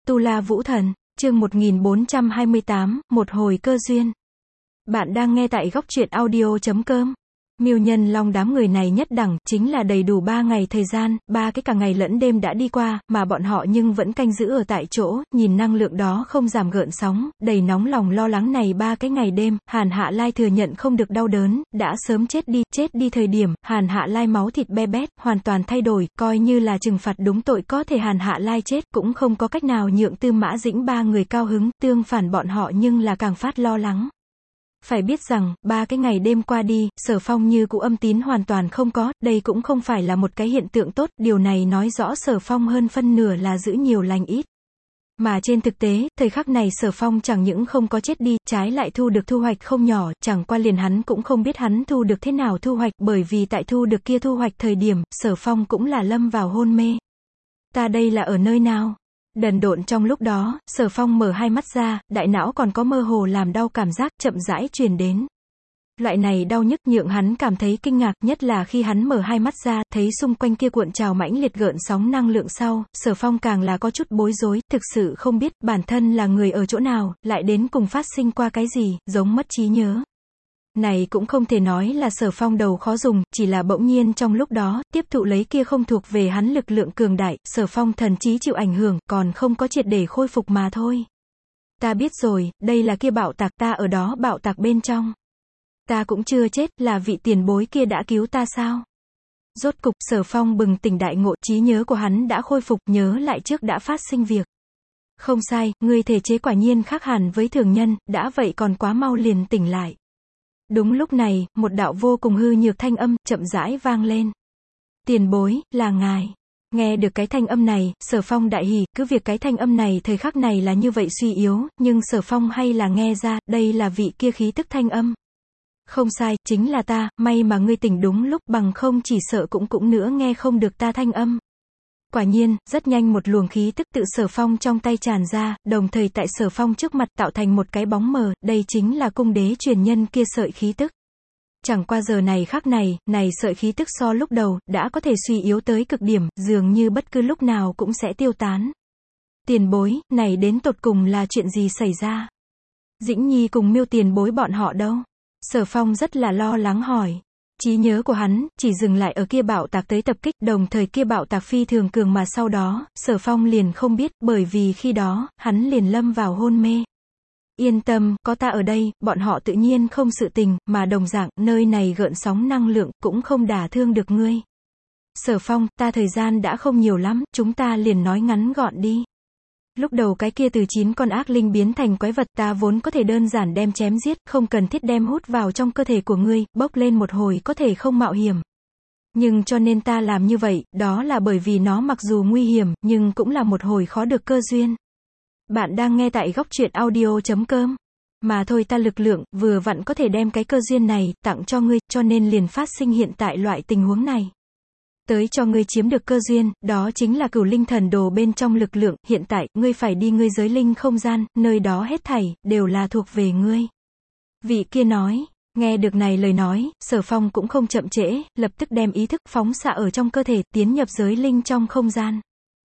Tu La Vũ Thần, chương 1428, một hồi cơ duyên. Bạn đang nghe tại góc truyện audio.com. Miêu Nhân Long đám người này nhất đẳng, chính là đầy đủ 3 ngày thời gian, 3 cái cả ngày lẫn đêm đã đi qua, mà bọn họ nhưng vẫn canh giữ ở tại chỗ, nhìn năng lượng đó không giảm gợn sóng, đầy nóng lòng lo lắng này 3 cái ngày đêm, Hàn Hạ Lai thừa nhận không được đau đớn, đã sớm chết đi thời điểm, Hàn Hạ Lai máu thịt be bét, hoàn toàn thay đổi, coi như là trừng phạt đúng tội có thể Hàn Hạ Lai chết, cũng không có cách nào nhượng Tư Mã Dĩnh 3 người cao hứng, tương phản bọn họ nhưng là càng phát lo lắng. Phải biết rằng, 3 cái ngày đêm qua đi, Sở Phong như cũ âm tín hoàn toàn không có, đây cũng không phải là một cái hiện tượng tốt, điều này nói rõ Sở Phong hơn phân nửa là giữ nhiều lành ít. Mà trên thực tế, thời khắc này Sở Phong chẳng những không có chết đi, trái lại thu được thu hoạch không nhỏ, chẳng qua liền hắn cũng không biết hắn thu được thế nào thu hoạch, bởi vì tại thu được kia thu hoạch thời điểm, Sở Phong cũng là lâm vào hôn mê. Ta đây là ở nơi nào? Đần độn trong lúc đó, Sở Phong mở hai mắt ra, đại não còn có mơ hồ làm đau cảm giác chậm rãi truyền đến. Loại này đau nhức nhượng hắn cảm thấy kinh ngạc, nhất là khi hắn mở hai mắt ra, thấy xung quanh kia cuộn trào mãnh liệt gợn sóng năng lượng sau, Sở Phong càng là có chút bối rối, thực sự không biết bản thân là người ở chỗ nào, lại đến cùng phát sinh qua cái gì, giống mất trí nhớ. Này cũng không thể nói là Sở Phong đầu khó dùng, chỉ là bỗng nhiên trong lúc đó, tiếp thụ lấy kia không thuộc về hắn lực lượng cường đại, Sở Phong thần trí chịu ảnh hưởng, còn không có triệt để khôi phục mà thôi. Ta biết rồi, đây là kia bạo tạc, ta ở đó bạo tạc bên trong. Ta cũng chưa chết, là vị tiền bối kia đã cứu ta sao? Rốt cục, Sở Phong bừng tỉnh đại ngộ, trí nhớ của hắn đã khôi phục, nhớ lại trước đã phát sinh việc. Không sai, ngươi thể chế quả nhiên khác hẳn với thường nhân, đã vậy còn quá mau liền tỉnh lại. Đúng lúc này, một đạo vô cùng hư nhược thanh âm, chậm rãi vang lên. Tiền bối, là ngài. Nghe được cái thanh âm này, Sở Phong đại hỉ, cứ việc cái thanh âm này thời khắc này là như vậy suy yếu, nhưng Sở Phong hay là nghe ra, đây là vị kia khí tức thanh âm. Không sai, chính là ta, may mà ngươi tỉnh đúng lúc, bằng không chỉ sợ cũng nữa nghe không được ta thanh âm. Quả nhiên, rất nhanh một luồng khí tức tự Sở Phong trong tay tràn ra, đồng thời tại Sở Phong trước mặt tạo thành một cái bóng mờ, đây chính là cung đế truyền nhân kia sợi khí tức. Chẳng qua giờ này khắc này, sợi khí tức so lúc đầu, đã có thể suy yếu tới cực điểm, dường như bất cứ lúc nào cũng sẽ tiêu tán. Tiền bối, này đến tột cùng là chuyện gì xảy ra? Dĩnh Nhi cùng Miêu tiền bối bọn họ đâu? Sở Phong rất là lo lắng hỏi. Trí nhớ của hắn, chỉ dừng lại ở kia bạo tạc tới tập kích, đồng thời kia bạo tạc phi thường cường mà sau đó, Sở Phong liền không biết, bởi vì khi đó, hắn liền lâm vào hôn mê. Yên tâm, có ta ở đây, bọn họ tự nhiên không sự tình, mà đồng dạng, nơi này gợn sóng năng lượng, cũng không đả thương được ngươi. Sở Phong, ta thời gian đã không nhiều lắm, chúng ta liền nói ngắn gọn đi. Lúc đầu cái kia từ 9 con ác linh biến thành quái vật ta vốn có thể đơn giản đem chém giết, không cần thiết đem hút vào trong cơ thể của ngươi, bốc lên một hồi có thể không mạo hiểm. Nhưng cho nên ta làm như vậy, đó là bởi vì nó mặc dù nguy hiểm, nhưng cũng là một hồi khó được cơ duyên. Bạn đang nghe tại góc truyện audio.com. Mà thôi ta lực lượng, vừa vặn có thể đem cái cơ duyên này, tặng cho ngươi, cho nên liền phát sinh hiện tại loại tình huống này. Tới cho ngươi chiếm được cơ duyên, đó chính là cửu linh thần đồ bên trong lực lượng, hiện tại, ngươi phải đi ngươi giới linh không gian, nơi đó hết thảy, đều là thuộc về ngươi. Vị kia nói, nghe được này lời nói, Sở Phong cũng không chậm trễ, lập tức đem ý thức phóng xạ ở trong cơ thể, tiến nhập giới linh trong không gian.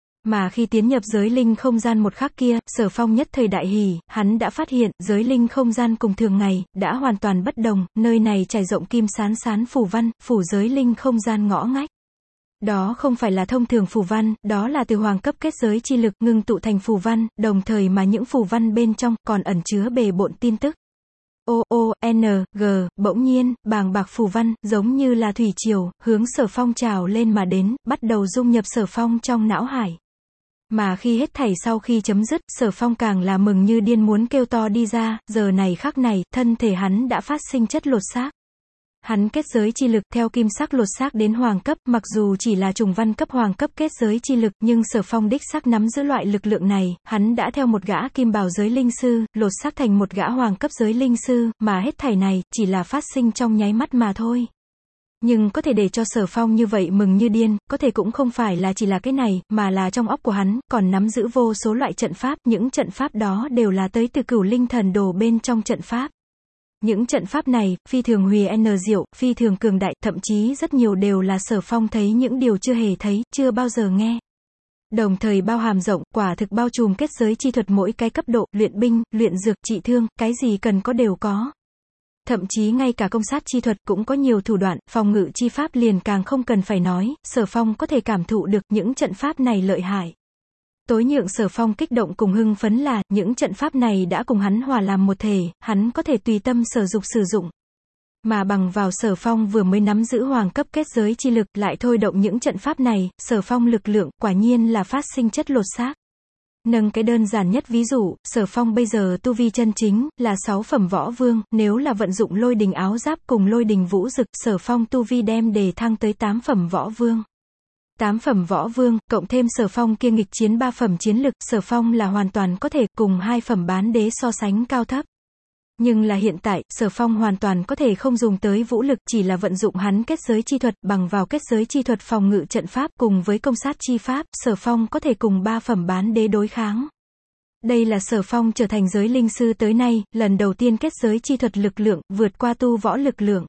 Mà khi tiến nhập giới linh không gian một khắc kia, Sở Phong nhất thời đại hỉ, hắn đã phát hiện, giới linh không gian cùng thường ngày, đã hoàn toàn bất đồng, nơi này trải rộng kim sán phù văn, phủ giới linh không gian ngõ ngách. Đó không phải là thông thường phù văn, đó là từ hoàng cấp kết giới chi lực ngưng tụ thành phù văn, đồng thời mà những phù văn bên trong còn ẩn chứa bề bộn tin tức. O-O-N-G, bỗng nhiên, bàng bạc phù văn, giống như là thủy triều, hướng Sở Phong trào lên mà đến, bắt đầu dung nhập Sở Phong trong não hải. Mà khi hết thảy sau khi chấm dứt, Sở Phong càng là mừng như điên muốn kêu to đi ra, giờ này khắc này, thân thể hắn đã phát sinh chất lột xác. Hắn kết giới chi lực theo kim sắc lột xác đến hoàng cấp, mặc dù chỉ là trùng văn cấp hoàng cấp kết giới chi lực, nhưng Sở Phong đích xác nắm giữ loại lực lượng này, hắn đã theo một gã kim bào giới linh sư, lột xác thành một gã hoàng cấp giới linh sư, mà hết thảy này, chỉ là phát sinh trong nháy mắt mà thôi. Nhưng có thể để cho Sở Phong như vậy mừng như điên, có thể cũng không phải là chỉ là cái này, mà là trong óc của hắn, còn nắm giữ vô số loại trận pháp, những trận pháp đó đều là tới từ cửu linh thần đồ bên trong trận pháp. Những trận pháp này, phi thường huyền diệu, phi thường cường đại, thậm chí rất nhiều đều là Sở Phong thấy những điều chưa hề thấy, chưa bao giờ nghe. Đồng thời bao hàm rộng, quả thực bao trùm kết giới chi thuật mỗi cái cấp độ, luyện binh, luyện dược, trị thương, cái gì cần có đều có. Thậm chí ngay cả công sát chi thuật cũng có nhiều thủ đoạn, phòng ngự chi pháp liền càng không cần phải nói, Sở Phong có thể cảm thụ được những trận pháp này lợi hại. Tối nhượng Sở Phong kích động cùng hưng phấn là, những trận pháp này đã cùng hắn hòa làm một thể, hắn có thể tùy tâm sở dục sử dụng. Mà bằng vào Sở Phong vừa mới nắm giữ hoàng cấp kết giới chi lực, lại thôi động những trận pháp này, Sở Phong lực lượng, quả nhiên là phát sinh chất lột xác. Nâng cái đơn giản nhất ví dụ, Sở Phong bây giờ tu vi chân chính, là 6 phẩm võ vương, nếu là vận dụng lôi đình áo giáp cùng lôi đình vũ dực, Sở Phong tu vi đem đề thăng tới 8 phẩm võ vương. 8 phẩm võ vương, cộng thêm Sở Phong kia nghịch chiến 3 phẩm chiến lực, Sở Phong là hoàn toàn có thể cùng 2 phẩm bán đế so sánh cao thấp. Nhưng là hiện tại, Sở Phong hoàn toàn có thể không dùng tới vũ lực, chỉ là vận dụng hắn kết giới chi thuật, bằng vào kết giới chi thuật phòng ngự trận pháp cùng với công sát chi pháp, Sở Phong có thể cùng 3 phẩm bán đế đối kháng. Đây là Sở Phong trở thành giới linh sư tới nay, lần đầu tiên kết giới chi thuật lực lượng, vượt qua tu võ lực lượng.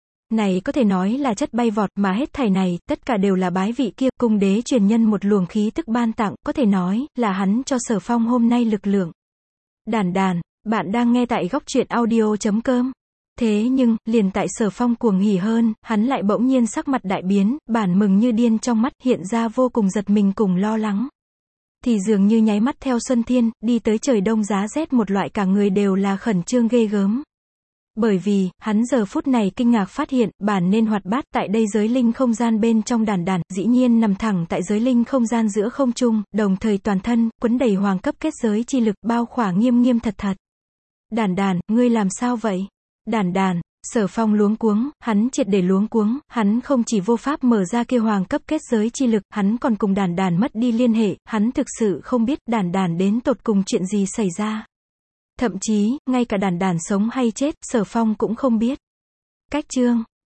Này có thể nói là chất bay vọt, mà hết thảy này, tất cả đều là bái vị kia, cung đế truyền nhân một luồng khí tức ban tặng, có thể nói, là hắn cho Sở Phong hôm nay lực lượng. Đàn đàn, bạn đang nghe tại góc truyện audio.com. Thế nhưng, liền tại Sở Phong cuồng hỉ hơn, hắn lại bỗng nhiên sắc mặt đại biến, bản mừng như điên trong mắt, hiện ra vô cùng giật mình cùng lo lắng. Thì dường như nháy mắt theo Xuân Thiên, đi tới trời đông giá rét một loại cả người đều là khẩn trương ghê gớm. Bởi vì, hắn giờ phút này kinh ngạc phát hiện, bản nên hoạt bát tại đây giới linh không gian bên trong đàn đàn, dĩ nhiên nằm thẳng tại giới linh không gian giữa không trung, đồng thời toàn thân, quấn đầy hoàng cấp kết giới chi lực, bao khỏa nghiêm nghiêm thật thật. Đàn đàn, ngươi làm sao vậy? Đàn đàn, Sở Phong luống cuống, hắn triệt để luống cuống, hắn không chỉ vô pháp mở ra kia hoàng cấp kết giới chi lực, hắn còn cùng đàn đàn mất đi liên hệ, hắn thực sự không biết đàn đàn đến tột cùng chuyện gì xảy ra. Thậm chí, ngay cả đàn đàn sống hay chết, Sở Phong cũng không biết. Cách chương